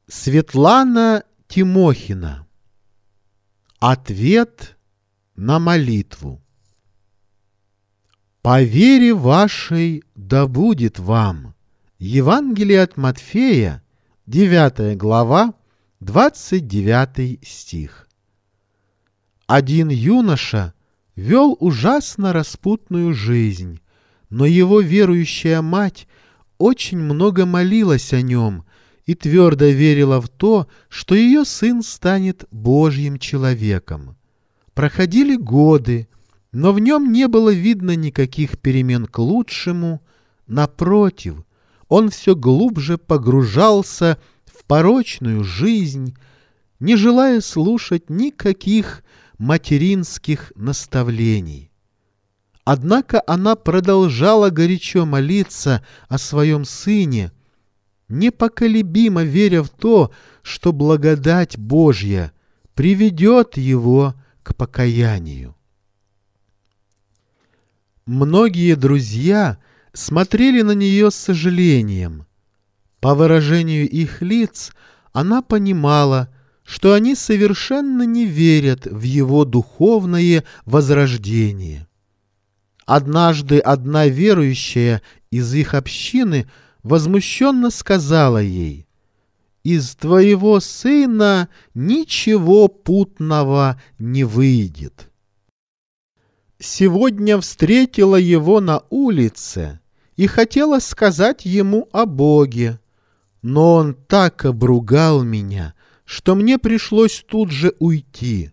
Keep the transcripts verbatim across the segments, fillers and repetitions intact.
Светлана Тимохина. Ответ на молитву. По вере вашей да будет вам. Евангелие от Матфея, девятая глава, двадцать девятый стих. Один юноша вел ужасно распутную жизнь, но его верующая мать очень много молилась о нем и твердо верила в то, что ее сын станет Божьим человеком. Проходили годы, но в нем не было видно никаких перемен к лучшему. Напротив, он все глубже погружался в порочную жизнь, не желая слушать никаких материнских наставлений. Однако она продолжала горячо молиться о своем сыне, непоколебимо веря в то, что благодать Божья приведет его к покаянию. Многие друзья смотрели на нее с сожалением. По выражению их лиц она понимала, что они совершенно не верят в его духовное возрождение. Однажды одна верующая из их общины возмущенно сказала ей: «Из твоего сына ничего путного не выйдет». Сегодня встретила его на улице и хотела сказать ему о Боге, но он так обругал меня, что мне пришлось тут же уйти.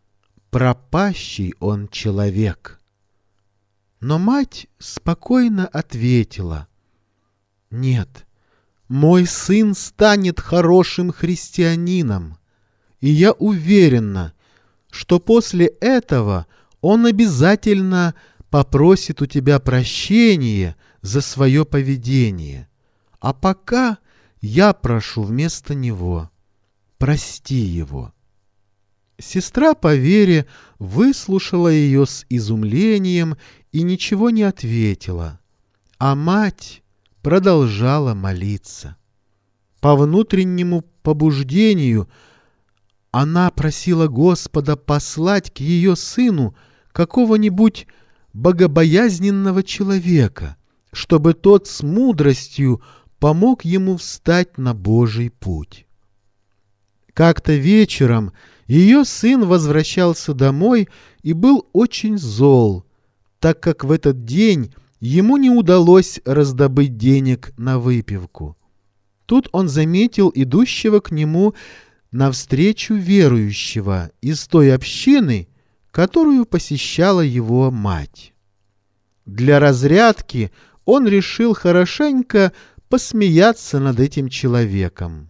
Пропащий он человек. Но мать спокойно ответила: «Нет, мой сын станет хорошим христианином, и я уверена, что после этого он обязательно попросит у тебя прощения за свое поведение. А пока я прошу вместо него: прости его». Сестра по вере выслушала ее с изумлением и ничего не ответила, а мать продолжала молиться. По внутреннему побуждению она просила Господа послать к ее сыну какого-нибудь богобоязненного человека, чтобы тот с мудростью помог ему встать на Божий путь. Как-то вечером ее сын возвращался домой и был очень зол, так как в этот день ему не удалось раздобыть денег на выпивку. Тут он заметил идущего к нему навстречу верующего из той общины, которую посещала его мать. Для разрядки он решил хорошенько посмеяться над этим человеком.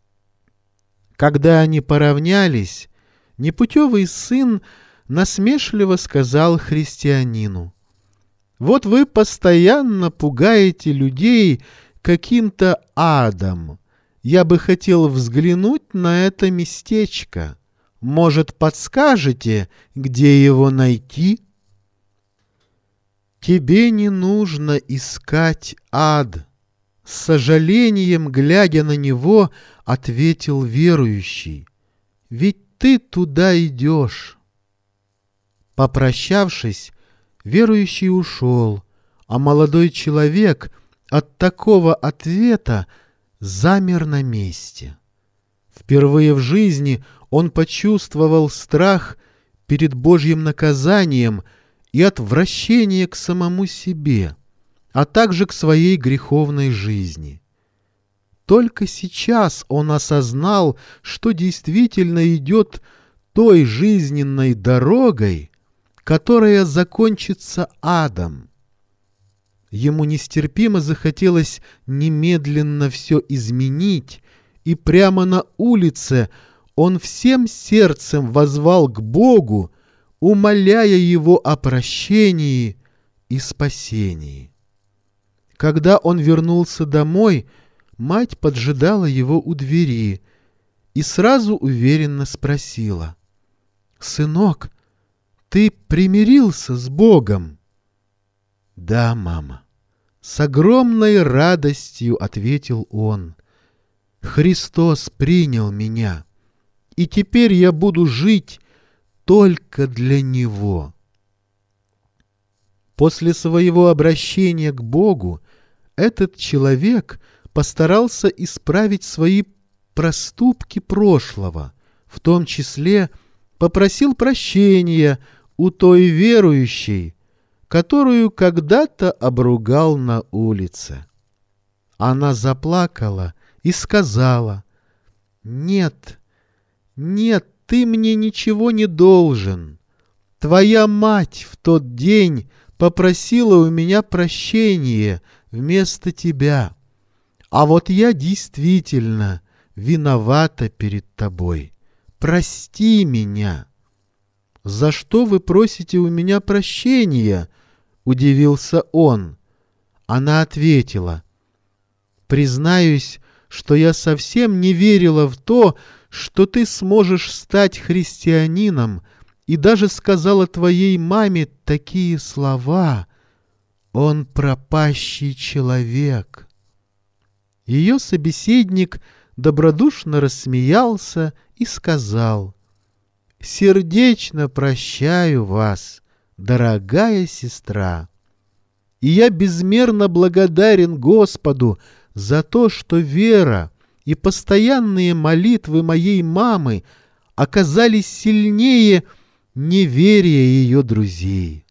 Когда они поравнялись, непутевый сын насмешливо сказал христианину: «Вот вы постоянно пугаете людей каким-то адом. Я бы хотел взглянуть на это местечко. Может, подскажете, где его найти?» «Тебе не нужно искать ад», — с сожалением, глядя на него, ответил верующий. «Ведь ты туда идешь». Попрощавшись, верующий ушел, а молодой человек от такого ответа замер на месте. Впервые в жизни он почувствовал страх перед Божьим наказанием и отвращение к самому себе, а также к своей греховной жизни. Только сейчас он осознал, что действительно идет той жизненной дорогой, которая закончится адом. Ему нестерпимо захотелось немедленно все изменить, и прямо на улице он всем сердцем воззвал к Богу, умоляя его о прощении и спасении. Когда он вернулся домой, мать поджидала его у двери и сразу уверенно спросила: «Сынок, ты примирился с Богом?» «Да, мама», — с огромной радостью ответил он. Христос принял меня, и теперь я буду жить только для Него. После своего обращения к Богу этот человек постарался исправить свои проступки прошлого, в том числе попросил прощения у той верующей, которую когда-то обругал на улице. Она заплакала и сказала: «Нет, нет, ты мне ничего не должен. Твоя мать в тот день попросила у меня прощения вместо тебя, а вот я действительно виновата перед тобой. Прости меня». «За что вы просите у меня прощения?» — удивился он. Она ответила: «Признаюсь, что я совсем не верила в то, что ты сможешь стать христианином, и даже сказала твоей маме такие слова: он пропащий человек». Ее собеседник добродушно рассмеялся и сказал: «Сердечно прощаю вас, дорогая сестра, и я безмерно благодарен Господу за то, что вера и постоянные молитвы моей мамы оказались сильнее неверия ее друзей».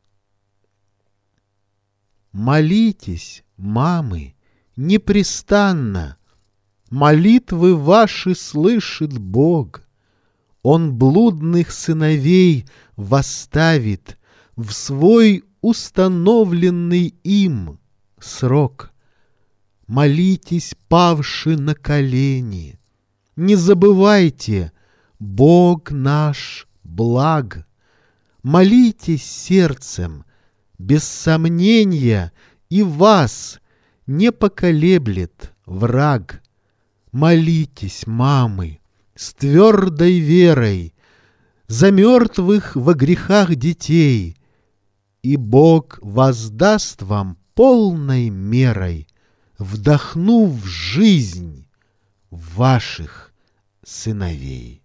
Молитесь, мамы, непрестанно. Молитвы ваши слышит Бог. Он блудных сыновей восставит в свой установленный им срок. Молитесь, павши на колени. Не забывайте, Бог наш благ. Молитесь сердцем, без сомнения, и вас не поколеблет враг. Молитесь, мамы, с твердой верой за мертвых во грехах детей, и Бог воздаст вам полной мерой, вдохнув жизнь ваших сыновей.